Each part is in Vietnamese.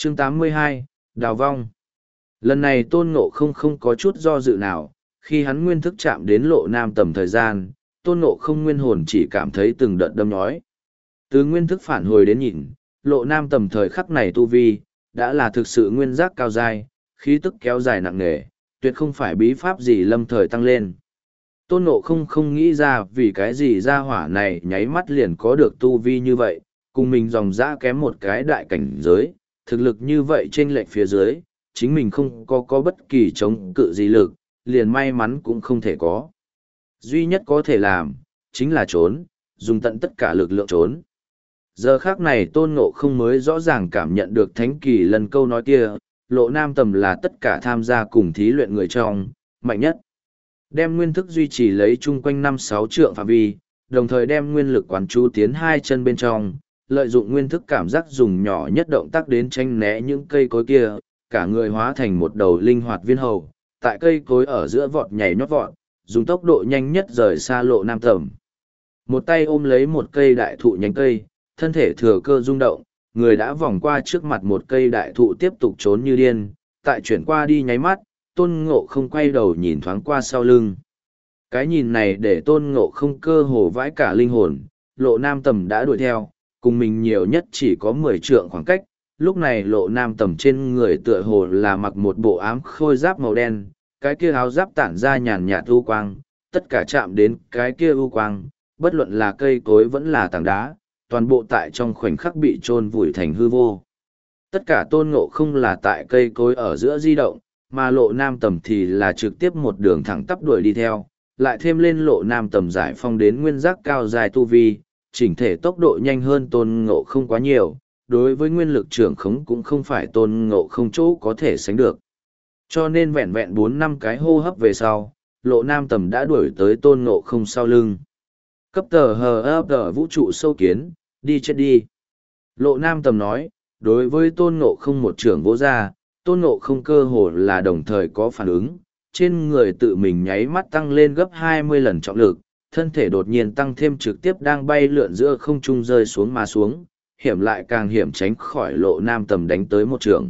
Chương 82, Đào Vong. Lần này Tôn Ngộ không có chút do dự nào, khi hắn nguyên thức chạm đến Lộ Nam Tầm thời gian, Tôn Ngộ không nguyên hồn chỉ cảm thấy từng đợt đâm nhói. Từ nguyên thức phản hồi đến nhìn, Lộ Nam Tầm thời khắc này tu vi, đã là thực sự nguyên giác cao dai, khí tức kéo dài nặng nề, tuyệt không phải bí pháp gì lâm thời tăng lên. Tôn Ngộ không nghĩ ra vì cái gì ra hỏa này nháy mắt liền có được tu vi như vậy, cùng mình dòng dã kém một cái đại cảnh giới, thực lực như vậy trên lệch phía dưới, chính mình không có bất kỳ chống cự gì lực, liền may mắn cũng không thể có. Duy nhất có thể làm, chính là trốn, dùng tận tất cả lực lượng trốn. Giờ khác này Tôn Ngộ không mới rõ ràng cảm nhận được Thánh Kỳ Lân câu nói kia, Lộ Nam Tầm là tất cả tham gia cùng thí luyện người trong, mạnh nhất. Đem nguyên thức duy trì lấy chung quanh 5-6 trượng phạm vi, đồng thời đem nguyên lực quán chú tiến hai chân bên trong, lợi dụng nguyên thức cảm giác dùng nhỏ nhất động tác đến tranh né những cây cối kia, cả người hóa thành một đầu linh hoạt viên hầu, tại cây cối ở giữa vọt nhảy nhót vọt, dùng tốc độ nhanh nhất rời xa Lộ Nam Tầm. Một tay ôm lấy một cây đại thụ nhánh cây, thân thể thừa cơ rung động, người đã vòng qua trước mặt một cây đại thụ tiếp tục trốn như điên, tại chuyển qua đi nháy mắt, Tôn Ngộ không quay đầu nhìn thoáng qua sau lưng. Cái nhìn này để Tôn Ngộ không cơ hồ vãi cả linh hồn, Lộ Nam Tầm đã đuổi theo, cùng mình nhiều nhất chỉ có 10 trượng khoảng cách. Lúc này Lộ Nam Tầm trên người tựa hồ là mặc một bộ ám khôi giáp màu đen, cái kia áo giáp tản ra nhàn nhạt u quang, tất cả chạm đến cái kia u quang, bất luận là cây cối vẫn là tảng đá, toàn bộ tại trong khoảnh khắc bị chôn vùi thành hư vô. Tất cả Tôn Ngộ không là tại cây cối ở giữa di động, mà Lộ Nam Tầm thì là trực tiếp một đường thẳng tắp đuổi đi theo, lại thêm lên Lộ Nam Tầm giải phong đến nguyên giác cao dài tu vi, chỉnh thể tốc độ nhanh hơn Tôn Ngộ không quá nhiều, đối với nguyên lực trưởng khống cũng không phải Tôn Ngộ không chỗ có thể sánh được. Cho nên vẹn vẹn 4-5 cái hô hấp về sau, Lộ Nam Tầm đã đuổi tới Tôn Ngộ không sau lưng. Cấp tờ hờ vũ trụ sâu kiến, đi chết đi. Lộ Nam Tầm nói, đối với Tôn Ngộ không một trưởng vỗ ra, Tôn Ngộ không cơ hồ là đồng thời có phản ứng, trên người tự mình nháy mắt tăng lên gấp 20 lần trọng lực, thân thể đột nhiên tăng thêm trực tiếp đang bay lượn giữa không trung rơi xuống mà xuống, hiểm lại càng hiểm tránh khỏi Lộ Nam Tầm đánh tới một trường.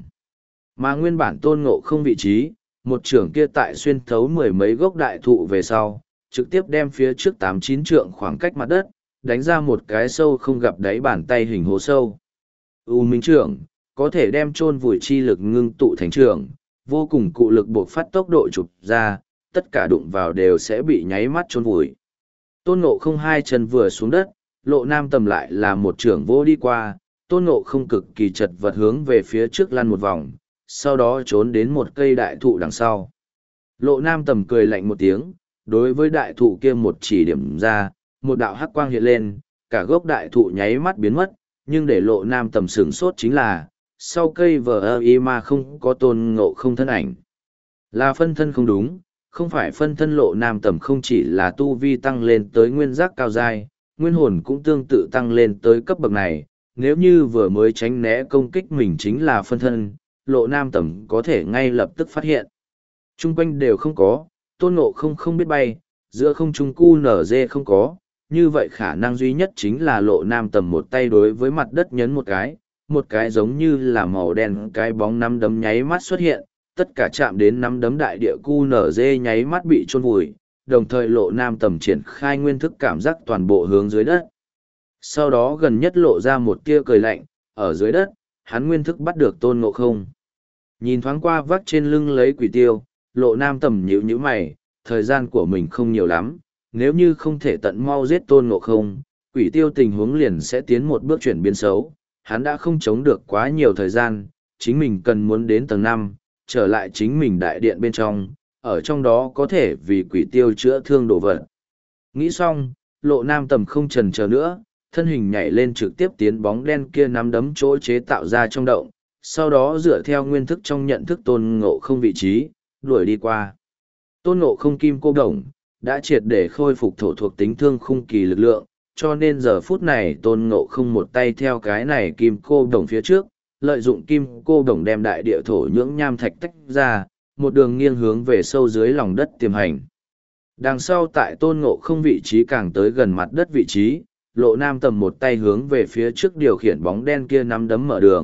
Mà nguyên bản Tôn Ngộ không vị trí, một trường kia tại xuyên thấu 10 mấy gốc đại thụ về sau, trực tiếp đem phía trước 8-9 trượng khoảng cách mặt đất, đánh ra một cái sâu không gặp đáy bàn tay hình hố sâu. U Minh trưởng, có thể đem chôn vùi chi lực ngưng tụ thành trường, vô cùng cụ lực buộc phát tốc độ chụp ra, tất cả đụng vào đều sẽ bị nháy mắt chôn vùi. Tôn Ngộ không hai chân vừa xuống đất, Lộ Nam Tầm lại là một trưởng vô đi qua, Tôn Ngộ không cực kỳ chật vật hướng về phía trước lăn một vòng, sau đó trốn đến một cây đại thụ đằng sau. Lộ Nam Tầm cười lạnh một tiếng, đối với đại thụ kia một chỉ điểm ra, một đạo hắc quang hiện lên, cả gốc đại thụ nháy mắt biến mất, nhưng để Lộ Nam Tầm sửng sốt chính là, sau cây vờ y mà không có Tôn Ngộ không thân ảnh. Là phân thân không đúng, không phải phân thân. Lộ Nam Tầm không chỉ là tu vi tăng lên tới nguyên giác cao giai, nguyên hồn cũng tương tự tăng lên tới cấp bậc này. Nếu như vừa mới tránh né công kích mình chính là phân thân, Lộ Nam Tầm có thể ngay lập tức phát hiện. Trung quanh đều không có, Tôn Ngộ không biết bay, giữa không trung cu nở dê không có, như vậy khả năng duy nhất chính là Lộ Nam Tầm một tay đối với mặt đất nhấn một cái giống như là màu đen cái bóng nắm đấm nháy mắt xuất hiện, tất cả chạm đến nắm đấm đại địa cu nở dê nháy mắt bị chôn vùi, đồng thời Lộ Nam Tầm triển khai nguyên thức cảm giác toàn bộ hướng dưới đất. Sau đó gần nhất lộ ra một tia cười lạnh, ở dưới đất, hắn nguyên thức bắt được Tôn Ngộ không. Nhìn thoáng qua vác trên lưng lấy quỷ tiêu, Lộ Nam Tầm nhíu nhíu mày, thời gian của mình không nhiều lắm, nếu như không thể tận mau giết Tôn Ngộ không, quỷ tiêu tình huống liền sẽ tiến một bước chuyển biến xấu. Hắn đã không chống được quá nhiều thời gian, chính mình cần muốn đến tầng 5, trở lại chính mình đại điện bên trong, ở trong đó có thể vì quỷ tiêu chữa thương đồ vật. Nghĩ xong, Lộ Nam Tầm không chần chờ nữa, thân hình nhảy lên trực tiếp tiến bóng đen kia nắm đấm chỗ chế tạo ra trong động, sau đó dựa theo nguyên thức trong nhận thức Tôn Ngộ không vị trí, đuổi đi qua. Tôn Ngộ không kim cô đồng, đã triệt để khôi phục thổ thuộc tính thương khung kỳ lực lượng, cho nên giờ phút này Tôn Ngộ không một tay theo cái này kim cô đồng phía trước, lợi dụng kim cô đồng đem đại địa thổ nhưỡng nham thạch tách ra, một đường nghiêng hướng về sâu dưới lòng đất tiềm hành. Đằng sau tại Tôn Ngộ không vị trí càng tới gần mặt đất vị trí, Lộ Nam Tầm một tay hướng về phía trước điều khiển bóng đen kia nắm đấm mở đường,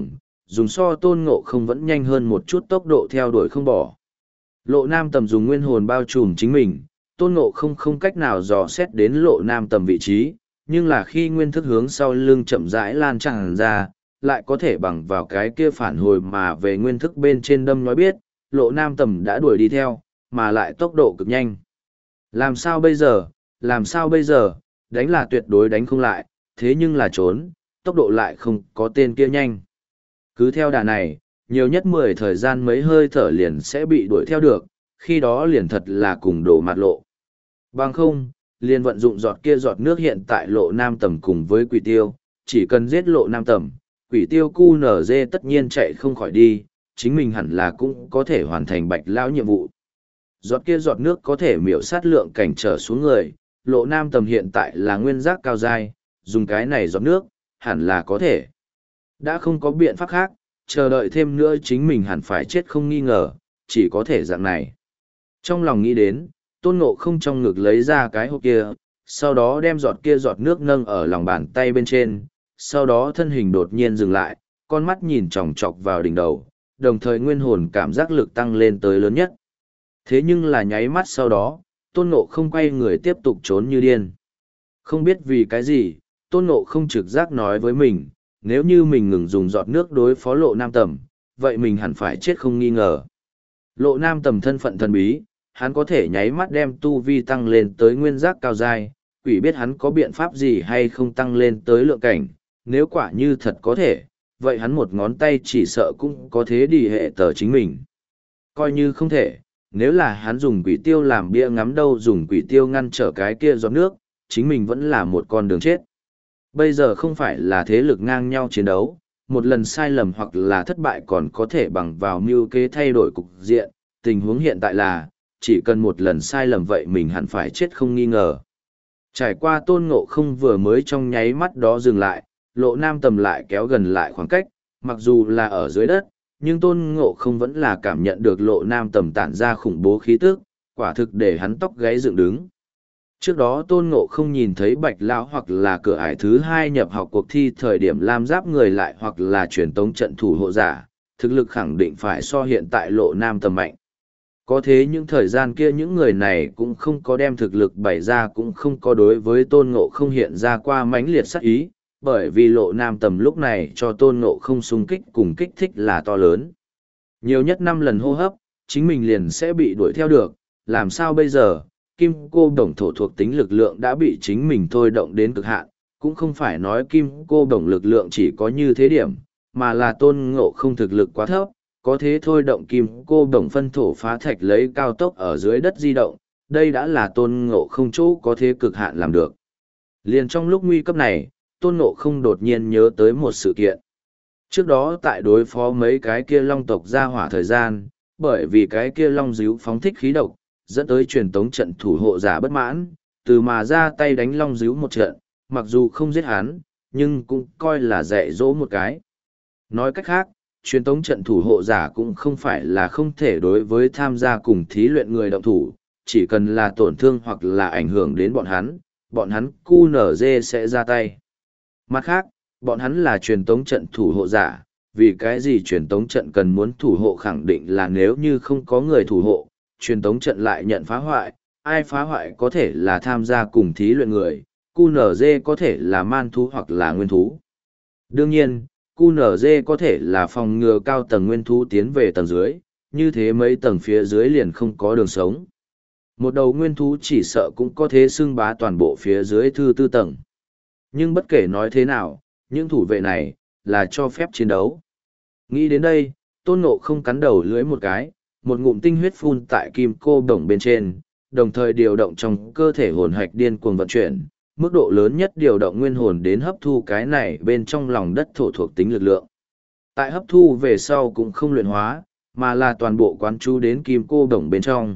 dùng so tôn ngộ không vẫn nhanh hơn một chút tốc độ theo đuổi không bỏ. Lộ nam tầm dùng nguyên hồn bao trùm chính mình, tôn ngộ không không cách nào dò xét đến lộ nam tầm vị trí, nhưng là khi nguyên thức hướng sau lưng chậm rãi lan tràn ra, lại có thể bằng vào cái kia phản hồi mà về nguyên thức bên trên đâm nói biết, lộ nam tầm đã đuổi đi theo, mà lại tốc độ cực nhanh. Làm sao bây giờ, làm sao bây giờ, đánh là tuyệt đối đánh không lại, thế nhưng là trốn, tốc độ lại không có tên kia nhanh. Cứ theo đà này, nhiều nhất 10 thời gian mấy hơi thở liền sẽ bị đuổi theo được, khi đó liền thật là cùng đổ mặt lộ. Bằng không, liền vận dụng giọt kia giọt nước hiện tại lộ nam tầm cùng với quỷ tiêu, chỉ cần giết lộ nam tầm, quỷ tiêu QNZ tất nhiên chạy không khỏi đi, chính mình hẳn là cũng có thể hoàn thành bạch lão nhiệm vụ. Giọt kia giọt nước có thể miểu sát lượng cảnh trở xuống người, lộ nam tầm hiện tại là nguyên giác cao dai, dùng cái này giọt nước, hẳn là có thể. Đã không có biện pháp khác, chờ đợi thêm nữa chính mình hẳn phải chết không nghi ngờ, chỉ có thể dạng này. Trong lòng nghĩ đến, tôn ngộ không trong ngực lấy ra cái hộp kia, sau đó đem giọt kia giọt nước nâng ở lòng bàn tay bên trên, sau đó thân hình đột nhiên dừng lại, con mắt nhìn chòng chọc vào đỉnh đầu, đồng thời nguyên hồn cảm giác lực tăng lên tới lớn nhất. Thế nhưng là nháy mắt sau đó, tôn ngộ không quay người tiếp tục trốn như điên. Không biết vì cái gì, tôn ngộ không trực giác nói với mình, nếu như mình ngừng dùng giọt nước đối phó lộ nam tầm, vậy mình hẳn phải chết không nghi ngờ. Lộ nam tầm thân phận thần bí, hắn có thể nháy mắt đem tu vi tăng lên tới nguyên giác cao dai, quỷ biết hắn có biện pháp gì hay không tăng lên tới lượng cảnh, nếu quả như thật có thể, vậy hắn một ngón tay chỉ sợ cũng có thế đi hệ tờ chính mình. Coi như không thể, nếu là hắn dùng quỷ tiêu làm bia ngắm đâu dùng quỷ tiêu ngăn trở cái kia giọt nước, chính mình vẫn là một con đường chết. Bây giờ không phải là thế lực ngang nhau chiến đấu, một lần sai lầm hoặc là thất bại còn có thể bằng vào mưu kế thay đổi cục diện, tình huống hiện tại là, chỉ cần một lần sai lầm vậy mình hẳn phải chết không nghi ngờ. Trải qua tôn ngộ không vừa mới trong nháy mắt đó dừng lại, lộ nam tầm lại kéo gần lại khoảng cách, mặc dù là ở dưới đất, nhưng tôn ngộ không vẫn là cảm nhận được lộ nam tầm tản ra khủng bố khí tức, quả thực để hắn tóc gáy dựng đứng. Trước đó tôn ngộ không nhìn thấy bạch lão hoặc là cửa ải thứ 2 nhập học cuộc thi thời điểm lam giáp người lại hoặc là truyền tống trận thủ hộ giả, thực lực khẳng định phải so hiện tại lộ nam tầm mạnh. Có thế những thời gian kia những người này cũng không có đem thực lực bày ra cũng không có đối với tôn ngộ không hiện ra qua mãnh liệt sát ý, bởi vì lộ nam tầm lúc này cho tôn ngộ không xung kích cùng kích thích là to lớn. Nhiều nhất 5 lần hô hấp, chính mình liền sẽ bị đuổi theo được, làm sao bây giờ, kim cô đồng thổ thuộc tính lực lượng đã bị chính mình thôi động đến cực hạn, cũng không phải nói kim cô đồng lực lượng chỉ có như thế điểm, mà là tôn ngộ không thực lực quá thấp, có thế thôi động kim cô đồng phân thổ phá thạch lấy cao tốc ở dưới đất di động, đây đã là tôn ngộ không chỗ có thế cực hạn làm được. Liền trong lúc nguy cấp này, tôn ngộ không đột nhiên nhớ tới một sự kiện. Trước đó tại đối phó mấy cái kia long tộc ra hỏa thời gian, bởi vì cái kia long díu phóng thích khí độc, dẫn tới truyền tống trận thủ hộ giả bất mãn, từ mà ra tay đánh long díu một trận, mặc dù không giết hắn, nhưng cũng coi là dạy dỗ một cái. Nói cách khác, truyền tống trận thủ hộ giả cũng không phải là không thể đối với tham gia cùng thí luyện người động thủ, chỉ cần là tổn thương hoặc là ảnh hưởng đến bọn hắn QNZ sẽ ra tay. Mặt khác, bọn hắn là truyền tống trận thủ hộ giả, vì cái gì truyền tống trận cần muốn thủ hộ khẳng định là nếu như không có người thủ hộ, truyền tống trận lại nhận phá hoại, ai phá hoại có thể là tham gia cùng thí luyện người, QNZ có thể là man thú hoặc là nguyên thú. Đương nhiên, QNZ có thể là phòng ngừa cao tầng nguyên thú tiến về tầng dưới, như thế mấy tầng phía dưới liền không có đường sống. Một đầu nguyên thú chỉ sợ cũng có thế xưng bá toàn bộ phía dưới thứ 4 tầng. Nhưng bất kể nói thế nào, những thủ vệ này, là cho phép chiến đấu. Nghĩ đến đây, tôn ngộ không cắn đầu lưỡi một cái, một ngụm tinh huyết phun tại kim cô đồng bên trên, đồng thời điều động trong cơ thể hồn hạch điên cuồng vận chuyển, mức độ lớn nhất điều động nguyên hồn đến hấp thu cái này bên trong lòng đất thổ thuộc tính lực lượng. Tại hấp thu về sau cũng không luyện hóa, mà là toàn bộ quán chú đến kim cô đồng bên trong.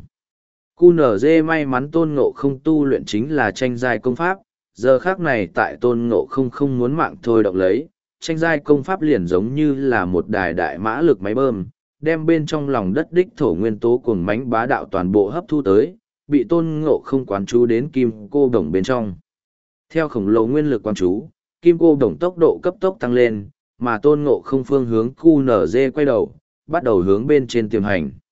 QNZ may mắn tôn ngộ không tu luyện chính là tranh giai công pháp, giờ khác này tại tôn ngộ không không muốn mạng thôi động lấy, tranh giai công pháp liền giống như là một đài đại mã lực máy bơm, đem bên trong lòng đất đích thổ nguyên tố cuồng mãnh bá đạo toàn bộ hấp thu tới, bị tôn ngộ không quán chú đến kim cô đồng bên trong. Theo khổng lồ nguyên lực quán chú, kim cô đồng tốc độ cấp tốc tăng lên, mà tôn ngộ không phương hướng QNZ quay đầu, bắt đầu hướng bên trên tiềm hành.